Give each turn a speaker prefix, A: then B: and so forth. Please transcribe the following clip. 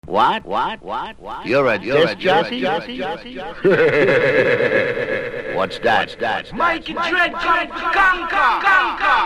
A: What? You're a disc jockey? What's that?
B: Mikey Dread come to conquer.